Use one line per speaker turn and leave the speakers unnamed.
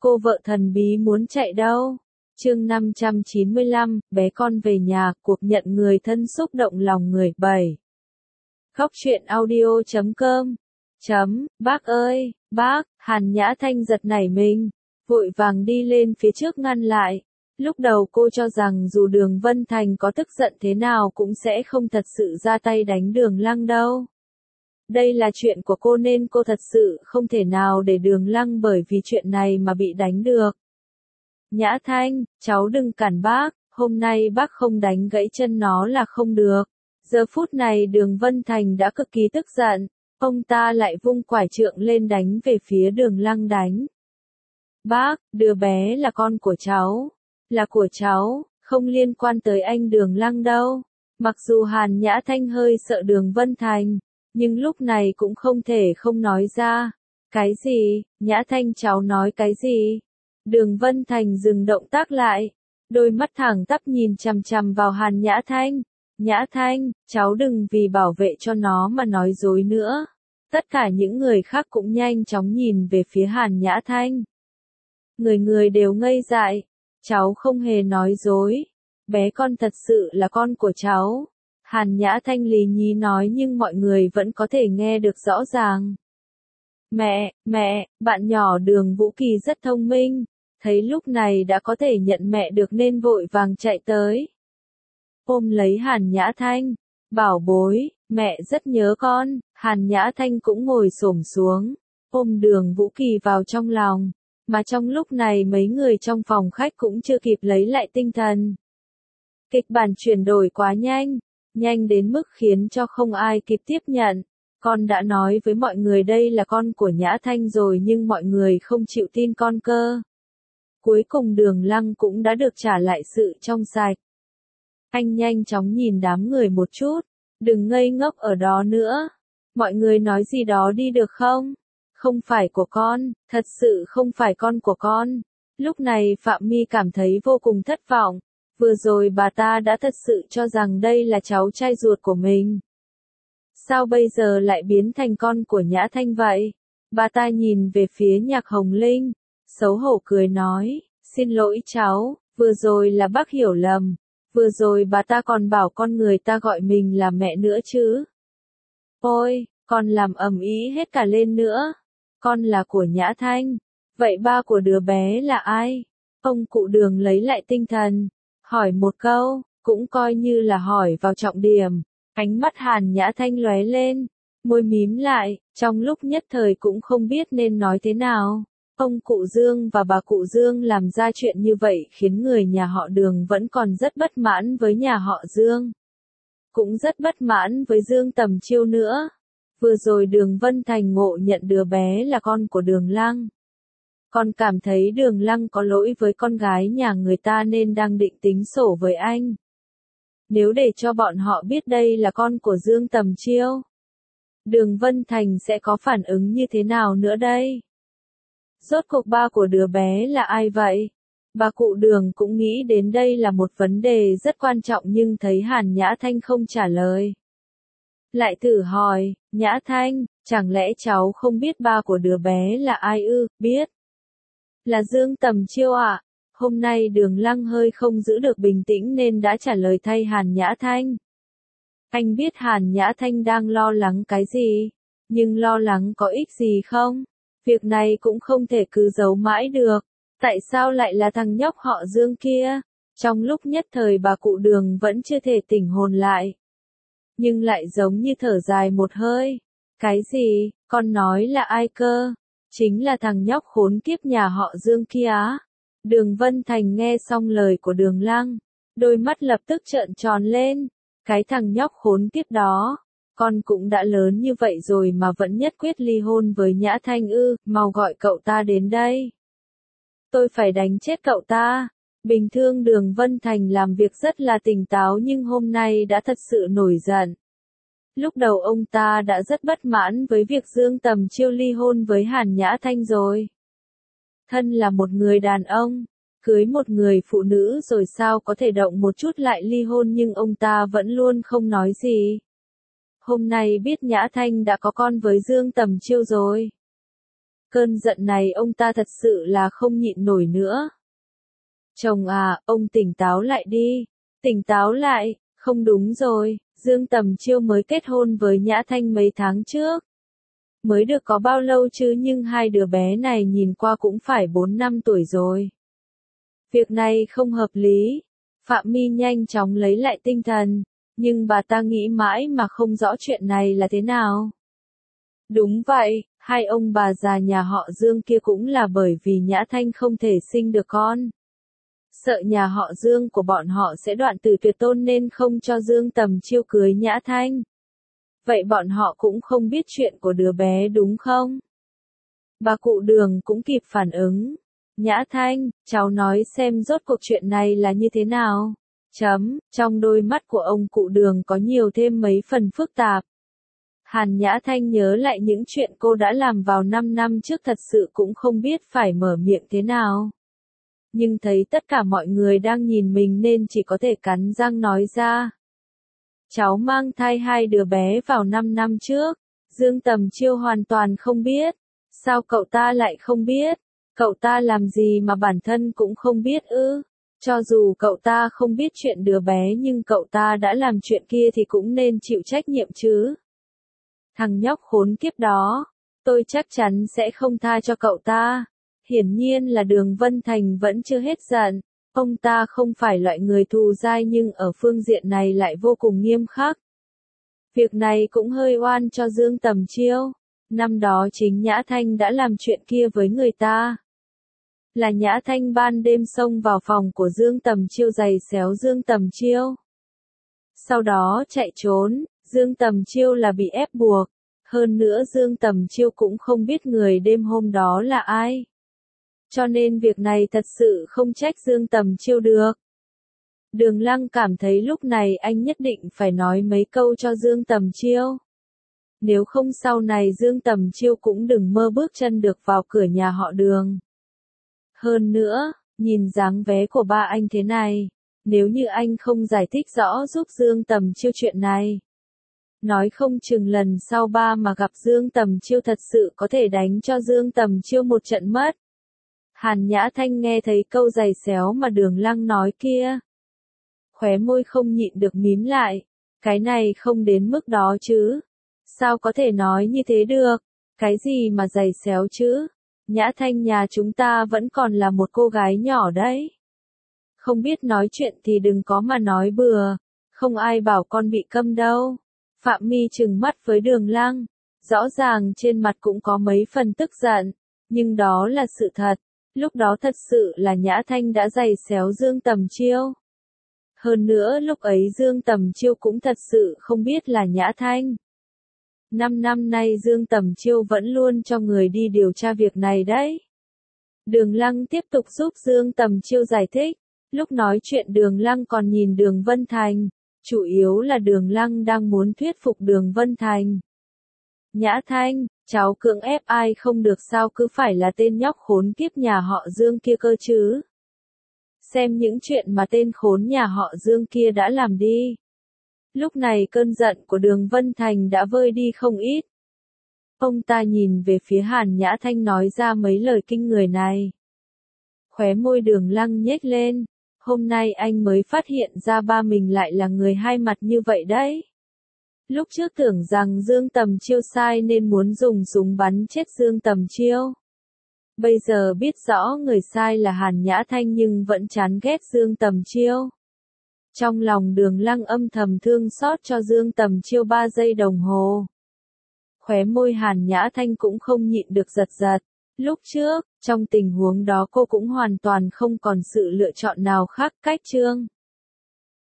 Cô vợ thần bí muốn chạy đâu? Chương 595, bé con về nhà, cuộc nhận người thân xúc động lòng người. 7. Khóc chuyện audio.com. Bác ơi, bác, Hàn Nhã Thanh giật nảy mình, vội vàng đi lên phía trước ngăn lại. Lúc đầu cô cho rằng dù Đường Vân Thành có tức giận thế nào cũng sẽ không thật sự ra tay đánh Đường Lăng đâu. Đây là chuyện của cô nên cô thật sự không thể nào để Đường Lăng bởi vì chuyện này mà bị đánh được. Nhã Thanh, cháu đừng cản bác, hôm nay bác không đánh gãy chân nó là không được. Giờ phút này Đường Vân Thành đã cực kỳ tức giận, ông ta lại vung quải trượng lên đánh về phía Đường Lăng đánh. Bác, đứa bé là con của cháu, là của cháu, không liên quan tới anh Đường Lăng đâu. Mặc dù Hàn Nhã Thanh hơi sợ Đường Vân Thành, nhưng lúc này cũng không thể không nói ra. Cái gì? Nhã Thanh cháu nói cái gì? Đường Vân Thành dừng động tác lại, đôi mắt thẳng tắp nhìn chằm chằm vào Hàn Nhã Thanh. Nhã Thanh, cháu đừng vì bảo vệ cho nó mà nói dối nữa. Tất cả những người khác cũng nhanh chóng nhìn về phía Hàn Nhã Thanh. Người người đều ngây dại, cháu không hề nói dối, bé con thật sự là con của cháu. Hàn Nhã Thanh lý nhí nói nhưng mọi người vẫn có thể nghe được rõ ràng. Mẹ, bạn nhỏ Đường Vũ Kỳ rất thông minh, thấy lúc này đã có thể nhận mẹ được nên vội vàng chạy tới. Ôm lấy Hàn Nhã Thanh, bảo bối, mẹ rất nhớ con. Hàn Nhã Thanh cũng ngồi xổm xuống, ôm Đường Vũ Kỳ vào trong lòng, mà trong lúc này mấy người trong phòng khách cũng chưa kịp lấy lại tinh thần. Kịch bản chuyển đổi quá nhanh đến mức khiến cho không ai kịp tiếp nhận. Con đã nói với mọi người đây là con của Nhã Thanh rồi nhưng mọi người không chịu tin con cơ. Cuối cùng Đường Lăng cũng đã được trả lại sự trong sạch. Anh nhanh chóng nhìn đám người một chút, đừng ngây ngốc ở đó nữa. Mọi người nói gì đó đi được không? Không phải của con, thật sự không phải con của con. Lúc này Phạm My cảm thấy vô cùng thất vọng. Vừa rồi bà ta đã thật sự cho rằng đây là cháu trai ruột của mình. Sao bây giờ lại biến thành con của Nhã Thanh vậy? Bà ta nhìn về phía Nhạc Hồng Linh, xấu hổ cười nói, xin lỗi cháu, vừa rồi là bác hiểu lầm. Vừa rồi bà ta còn bảo con người ta gọi mình là mẹ nữa chứ. Ôi, con làm ầm ĩ hết cả lên nữa. Con là của Nhã Thanh. Vậy ba của đứa bé là ai? Ông cụ Đường lấy lại tinh thần, hỏi một câu, cũng coi như là hỏi vào trọng điểm. Ánh mắt Hàn Nhã Thanh lóe lên, môi mím lại, trong lúc nhất thời cũng không biết nên nói thế nào. Ông cụ Dương và bà cụ Dương làm ra chuyện như vậy khiến người nhà họ Đường vẫn còn rất bất mãn với nhà họ Dương. Cũng rất bất mãn với Dương Tầm Chiêu nữa. Vừa rồi Đường Vân Thành ngộ nhận đứa bé là con của Đường Lăng. Còn cảm thấy Đường Lăng có lỗi với con gái nhà người ta nên đang định tính sổ với anh. Nếu để cho bọn họ biết đây là con của Dương Tầm Chiêu, Đường Vân Thành sẽ có phản ứng như thế nào nữa đây? Rốt cuộc ba của đứa bé là ai vậy? Bà cụ Đường cũng nghĩ đến đây là một vấn đề rất quan trọng nhưng thấy Hàn Nhã Thanh không trả lời. Lại thử hỏi, Nhã Thanh, chẳng lẽ cháu không biết ba của đứa bé là ai ư? Biết. Là Dương Tầm Chiêu ạ. Hôm nay Đường Lăng hơi không giữ được bình tĩnh nên đã trả lời thay Hàn Nhã Thanh. Anh biết Hàn Nhã Thanh đang lo lắng cái gì, nhưng lo lắng có ích gì không? Việc này cũng không thể cứ giấu mãi được. Tại sao lại là thằng nhóc họ Dương kia? Trong lúc nhất thời bà cụ Đường vẫn chưa thể tỉnh hồn lại. Nhưng lại giống như thở dài một hơi. Cái gì? Con nói là ai cơ? Chính là thằng nhóc khốn kiếp nhà họ Dương kia á. Đường Vân Thành nghe xong lời của Đường Lăng, đôi mắt lập tức trợn tròn lên. Cái thằng nhóc khốn kiếp đó, con cũng đã lớn như vậy rồi mà vẫn nhất quyết ly hôn với Nhã Thanh ư? Mau gọi cậu ta đến đây. Tôi phải đánh chết cậu ta. Bình thường Đường Vân Thành làm việc rất là tỉnh táo nhưng hôm nay đã thật sự nổi giận. Lúc đầu ông ta đã rất bất mãn với việc Dương Tầm Chiêu ly hôn với Hàn Nhã Thanh rồi. Thân là một người đàn ông, cưới một người phụ nữ rồi sao có thể động một chút lại ly hôn nhưng ông ta vẫn luôn không nói gì. Hôm nay biết Nhã Thanh đã có con với Dương Tầm Chiêu rồi. Cơn giận này ông ta thật sự là không nhịn nổi nữa. Chồng à, ông tỉnh táo lại đi. Tỉnh táo lại, không đúng rồi, Dương Tầm Chiêu mới kết hôn với Nhã Thanh mấy tháng trước. Mới được có bao lâu chứ, nhưng hai đứa bé này nhìn qua cũng phải 4 năm tuổi rồi. Việc này không hợp lý. Phạm My nhanh chóng lấy lại tinh thần, nhưng bà ta nghĩ mãi mà không rõ chuyện này là thế nào. Đúng vậy, hai ông bà già nhà họ Dương kia cũng là bởi vì Nhã Thanh không thể sinh được con. Sợ nhà họ Dương của bọn họ sẽ đoạn tử tuyệt tôn nên không cho Dương Tầm Chiêu cưới Nhã Thanh. Vậy bọn họ cũng không biết chuyện của đứa bé đúng không? Bà cụ Đường cũng kịp phản ứng. Nhã Thanh, cháu nói xem rốt cuộc chuyện này là như thế nào? Trong đôi mắt của ông cụ Đường có nhiều thêm mấy phần phức tạp. Hàn Nhã Thanh nhớ lại những chuyện cô đã làm vào 5 năm trước, thật sự cũng không biết phải mở miệng thế nào. Nhưng thấy tất cả mọi người đang nhìn mình nên chỉ có thể cắn răng nói ra. Cháu mang thai hai đứa bé vào 5 năm trước. Dương Tầm Chiêu hoàn toàn không biết. Sao cậu ta lại không biết? Cậu ta làm gì mà bản thân cũng không biết ư? Cho dù cậu ta không biết chuyện đứa bé nhưng cậu ta đã làm chuyện kia thì cũng nên chịu trách nhiệm chứ. Thằng nhóc khốn kiếp đó, tôi chắc chắn sẽ không tha cho cậu ta. Hiển nhiên là Đường Vân Thành vẫn chưa hết giận. Ông ta không phải loại người thù dai nhưng ở phương diện này lại vô cùng nghiêm khắc. Việc này cũng hơi oan cho Dương Tầm Chiêu. Năm đó chính Nhã Thanh đã làm chuyện kia với người ta. Là Nhã Thanh ban đêm xông vào phòng của Dương Tầm Chiêu giày xéo Dương Tầm Chiêu. Sau đó chạy trốn, Dương Tầm Chiêu là bị ép buộc. Hơn nữa Dương Tầm Chiêu cũng không biết người đêm hôm đó là ai. Cho nên việc này thật sự không trách Dương Tầm Chiêu được. Đường Lăng cảm thấy lúc này anh nhất định phải nói mấy câu cho Dương Tầm Chiêu. Nếu không sau này Dương Tầm Chiêu cũng đừng mơ bước chân được vào cửa nhà họ Đường. Hơn nữa, nhìn dáng vẻ của ba anh thế này, nếu như anh không giải thích rõ giúp Dương Tầm Chiêu chuyện này, nói không chừng lần sau ba mà gặp Dương Tầm Chiêu thật sự có thể đánh cho Dương Tầm Chiêu một trận mất. Hàn Nhã Thanh nghe thấy câu giày xéo mà Đường Lăng nói kia. Khóe môi không nhịn được mím lại. Cái này không đến mức đó chứ. Sao có thể nói như thế được? Cái gì mà giày xéo chứ? Nhã Thanh nhà chúng ta vẫn còn là một cô gái nhỏ đấy. Không biết nói chuyện thì đừng có mà nói bừa. Không ai bảo con bị câm đâu. Phạm My trừng mắt với Đường Lăng. Rõ ràng trên mặt cũng có mấy phần tức giận. Nhưng đó là sự thật. Lúc đó thật sự là Nhã Thanh đã giày xéo Dương Tầm Chiêu. Hơn nữa lúc ấy Dương Tầm Chiêu cũng thật sự không biết là Nhã Thanh. 5 năm nay Dương Tầm Chiêu vẫn luôn cho người đi điều tra việc này đấy. Đường Lăng tiếp tục giúp Dương Tầm Chiêu giải thích. Lúc nói chuyện Đường Lăng còn nhìn Đường Vân Thành. Chủ yếu là Đường Lăng đang muốn thuyết phục Đường Vân Thành. Nhã Thanh, cháu cưỡng ép ai không được sao, cứ phải là tên nhóc khốn kiếp nhà họ Dương kia cơ chứ. Xem những chuyện mà tên khốn nhà họ Dương kia đã làm đi. Lúc này cơn giận của Đường Vân Thành đã vơi đi không ít. Ông ta nhìn về phía Hàn Nhã Thanh nói ra mấy lời kinh người này. Khóe môi Đường Lăng nhếch lên. Hôm nay anh mới phát hiện ra ba mình lại là người hai mặt như vậy đấy. Lúc trước tưởng rằng Dương Tầm Chiêu sai nên muốn dùng súng bắn chết Dương Tầm Chiêu. Bây giờ biết rõ người sai là Hàn Nhã Thanh nhưng vẫn chán ghét Dương Tầm Chiêu. Trong lòng Đường Lăng âm thầm thương xót cho Dương Tầm Chiêu 3 giây đồng hồ. Khóe môi Hàn Nhã Thanh cũng không nhịn được giật giật. Lúc trước, trong tình huống đó cô cũng hoàn toàn không còn sự lựa chọn nào khác cách Trương